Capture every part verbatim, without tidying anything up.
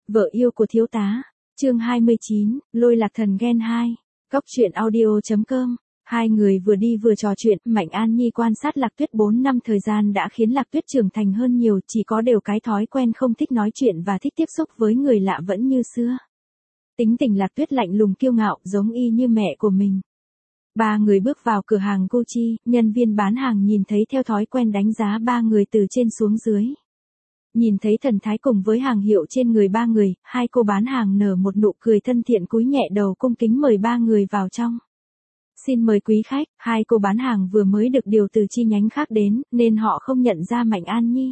Vợ yêu của thiếu tá. Chương hai mươi chín, Lôi Lạc Thần Gen hai. Góc truyện audio.com. Hai người vừa đi vừa trò chuyện, Mạnh An Nhi quan sát Lạc Tuyết bốn năm thời gian đã khiến Lạc Tuyết trưởng thành hơn nhiều, chỉ có đều cái thói quen không thích nói chuyện và thích tiếp xúc với người lạ vẫn như xưa. Tính tình Lạc Tuyết lạnh lùng kiêu ngạo, giống y như mẹ của mình. Ba người bước vào cửa hàng Gucci, nhân viên bán hàng nhìn thấy theo thói quen đánh giá ba người từ trên xuống dưới. Nhìn thấy thần thái cùng với hàng hiệu trên người ba người, hai cô bán hàng nở một nụ cười thân thiện cúi nhẹ đầu cung kính mời ba người vào trong. Xin mời quý khách, hai cô bán hàng vừa mới được điều từ chi nhánh khác đến, nên họ không nhận ra Mạnh An Nhi.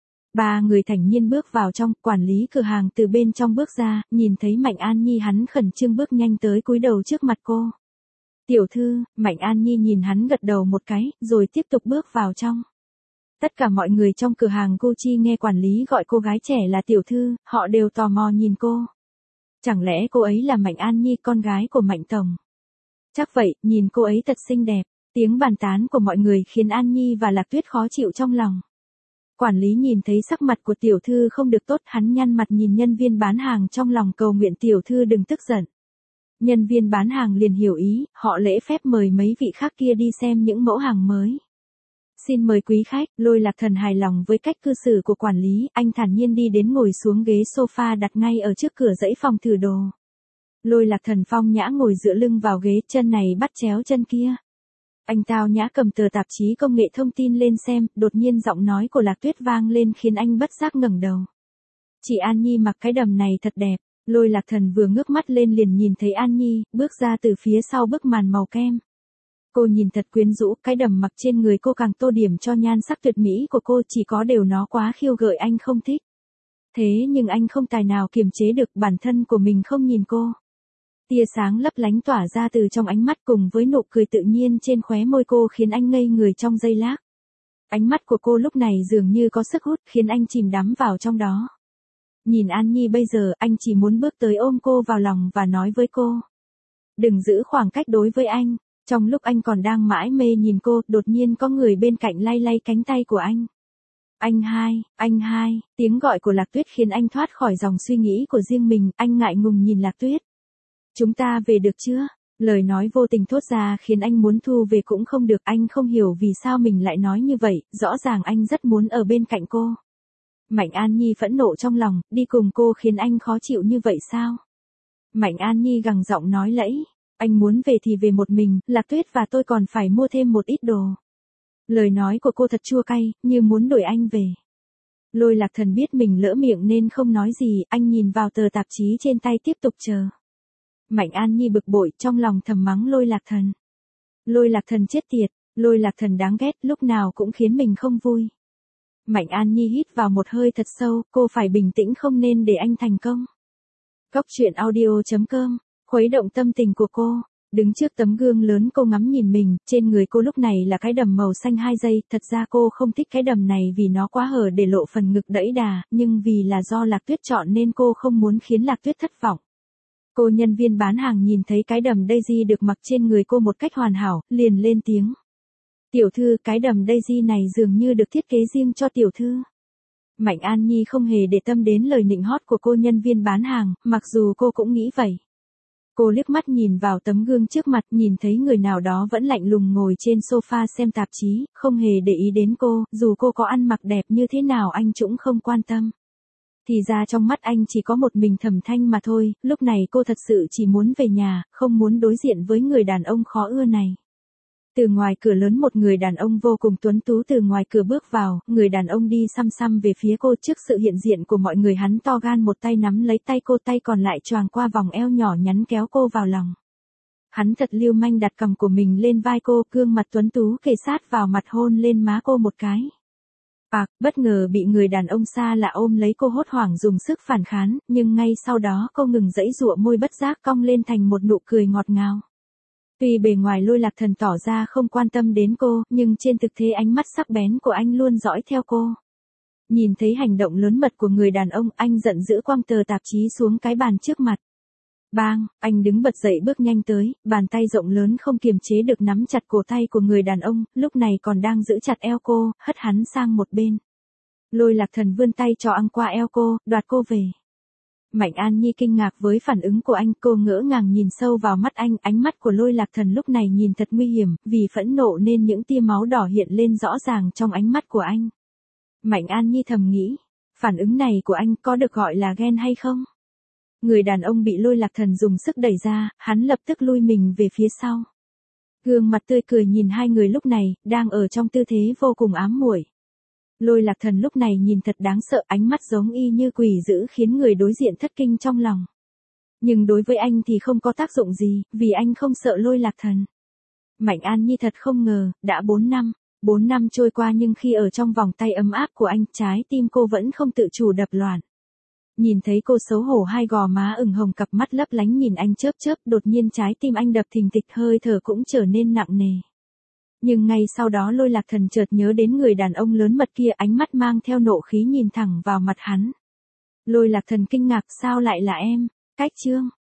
Ba người thản nhiên bước vào trong, quản lý cửa hàng từ bên trong bước ra, nhìn thấy Mạnh An Nhi hắn khẩn trương bước nhanh tới cúi đầu trước mặt cô. Tiểu thư, Mạnh An Nhi nhìn hắn gật đầu một cái, rồi tiếp tục bước vào trong. Tất cả mọi người trong cửa hàng Gucci nghe quản lý gọi cô gái trẻ là tiểu thư, họ đều tò mò nhìn cô. Chẳng lẽ cô ấy là Mạnh An Nhi, con gái của Mạnh Tổng? Chắc vậy, nhìn cô ấy thật xinh đẹp. Tiếng bàn tán của mọi người khiến An Nhi và Lạc Tuyết khó chịu trong lòng. Quản lý nhìn thấy sắc mặt của tiểu thư không được tốt, hắn nhăn mặt nhìn nhân viên bán hàng trong lòng cầu nguyện tiểu thư đừng tức giận. Nhân viên bán hàng liền hiểu ý, họ lễ phép mời mấy vị khác kia đi xem những mẫu hàng mới. Xin mời quý khách, Lôi Lạc Thần hài lòng với cách cư xử của quản lý, anh thản nhiên đi đến ngồi xuống ghế sofa đặt ngay ở trước cửa dãy phòng thử đồ. Lôi Lạc Thần phong nhã ngồi dựa lưng vào ghế, chân này bắt chéo chân kia. Anh tao nhã cầm tờ tạp chí công nghệ thông tin lên xem, đột nhiên giọng nói của Lạc Tuyết vang lên khiến anh bất giác ngẩng đầu. Chị An Nhi mặc cái đầm này thật đẹp. Lôi Lạc Thần vừa ngước mắt lên liền nhìn thấy An Nhi, bước ra từ phía sau bức màn màu kem. Cô nhìn thật quyến rũ, cái đầm mặc trên người cô càng tô điểm cho nhan sắc tuyệt mỹ của cô, chỉ có điều nó quá khiêu gợi anh không thích. Thế nhưng anh không tài nào kiềm chế được bản thân của mình không nhìn cô. Tia sáng lấp lánh tỏa ra từ trong ánh mắt cùng với nụ cười tự nhiên trên khóe môi cô khiến anh ngây người trong giây lát. Ánh mắt của cô lúc này dường như có sức hút khiến anh chìm đắm vào trong đó. Nhìn An Nhi bây giờ, anh chỉ muốn bước tới ôm cô vào lòng và nói với cô. Đừng giữ khoảng cách đối với anh. Trong lúc anh còn đang mãi mê nhìn cô, đột nhiên có người bên cạnh lay lay cánh tay của anh. Anh hai, anh hai, tiếng gọi của Lạc Tuyết khiến anh thoát khỏi dòng suy nghĩ của riêng mình, anh ngại ngùng nhìn Lạc Tuyết. Chúng ta về được chưa? Lời nói vô tình thốt ra khiến anh muốn thu về cũng không được, anh không hiểu vì sao mình lại nói như vậy, rõ ràng anh rất muốn ở bên cạnh cô. Mạnh An Nhi phẫn nộ trong lòng, đi cùng cô khiến anh khó chịu như vậy sao? Mạnh An Nhi gằn giọng nói lẫy. Anh muốn về thì về một mình, Lạc Tuyết và tôi còn phải mua thêm một ít đồ. Lời nói của cô thật chua cay, như muốn đuổi anh về. Lôi Lạc Thần biết mình lỡ miệng nên không nói gì, anh nhìn vào tờ tạp chí trên tay tiếp tục chờ. Mạnh An Nhi bực bội, trong lòng thầm mắng Lôi Lạc Thần. Lôi Lạc Thần chết tiệt, Lôi Lạc Thần đáng ghét, lúc nào cũng khiến mình không vui. Mạnh An Nhi hít vào một hơi thật sâu, cô phải bình tĩnh không nên để anh thành công. Góc truyện audio.com. Khuấy động tâm tình của cô. Đứng trước tấm gương lớn cô ngắm nhìn mình, trên người cô lúc này là cái đầm màu xanh hai dây, thật ra cô không thích cái đầm này vì nó quá hở để lộ phần ngực đẫy đà, nhưng vì là do Lạc Tuyết chọn nên cô không muốn khiến Lạc Tuyết thất vọng. Cô nhân viên bán hàng nhìn thấy cái đầm Daisy được mặc trên người cô một cách hoàn hảo, liền lên tiếng. Tiểu thư, cái đầm Daisy này dường như được thiết kế riêng cho tiểu thư. Mạnh An Nhi không hề để tâm đến lời nịnh hót của cô nhân viên bán hàng, mặc dù cô cũng nghĩ vậy. Cô liếc mắt nhìn vào tấm gương trước mặt, nhìn thấy người nào đó vẫn lạnh lùng ngồi trên sofa xem tạp chí, không hề để ý đến cô, dù cô có ăn mặc đẹp như thế nào anh cũng không quan tâm. Thì ra trong mắt anh chỉ có một mình Thẩm Thanh mà thôi, lúc này cô thật sự chỉ muốn về nhà, không muốn đối diện với người đàn ông khó ưa này. Từ ngoài cửa lớn một người đàn ông vô cùng tuấn tú từ ngoài cửa bước vào, người đàn ông đi xăm xăm về phía cô, trước sự hiện diện của mọi người hắn to gan một tay nắm lấy tay cô, tay còn lại choàng qua vòng eo nhỏ nhắn kéo cô vào lòng. Hắn thật lưu manh đặt cằm của mình lên vai cô, gương mặt tuấn tú kề sát vào mặt hôn lên má cô một cái. Bạc, bất ngờ bị người đàn ông xa lạ ôm lấy cô, hốt hoảng dùng sức phản kháng, nhưng ngay sau đó cô ngừng giãy giụa, môi bất giác cong lên thành một nụ cười ngọt ngào. Tuy bề ngoài Lôi Lạc Thần tỏ ra không quan tâm đến cô, nhưng trên thực tế ánh mắt sắc bén của anh luôn dõi theo cô. Nhìn thấy hành động lớn mật của người đàn ông, anh giận dữ quăng tờ tạp chí xuống cái bàn trước mặt. Bang, anh đứng bật dậy bước nhanh tới, bàn tay rộng lớn không kiềm chế được nắm chặt cổ tay của người đàn ông, lúc này còn đang giữ chặt eo cô, hất hắn sang một bên. Lôi Lạc Thần vươn tay trò ăng qua eo cô, đoạt cô về. Mạnh An Nhi kinh ngạc với phản ứng của anh, cô ngỡ ngàng nhìn sâu vào mắt anh, ánh mắt của Lôi Lạc Thần lúc này nhìn thật nguy hiểm, vì phẫn nộ nên những tia máu đỏ hiện lên rõ ràng trong ánh mắt của anh. Mạnh An Nhi thầm nghĩ, phản ứng này của anh có được gọi là ghen hay không? Người đàn ông bị Lôi Lạc Thần dùng sức đẩy ra, hắn lập tức lui mình về phía sau. Gương mặt tươi cười nhìn hai người lúc này, đang ở trong tư thế vô cùng ám muội. Lôi Lạc Thần lúc này nhìn thật đáng sợ, ánh mắt giống y như quỷ dữ khiến người đối diện thất kinh trong lòng. Nhưng đối với anh thì không có tác dụng gì, vì anh không sợ Lôi Lạc Thần. Mạnh An Nhi thật không ngờ, đã bốn năm, bốn năm trôi qua nhưng khi ở trong vòng tay ấm áp của anh, trái tim cô vẫn không tự chủ đập loạn. Nhìn thấy cô xấu hổ hai gò má ửng hồng, cặp mắt lấp lánh nhìn anh chớp chớp, đột nhiên trái tim anh đập thình thịch, hơi thở cũng trở nên nặng nề. Nhưng ngay sau đó Lôi Lạc Thần chợt nhớ đến người đàn ông lớn mật kia, ánh mắt mang theo nộ khí nhìn thẳng vào mặt hắn. Lôi Lạc Thần kinh ngạc, sao lại là em? Cách Trương,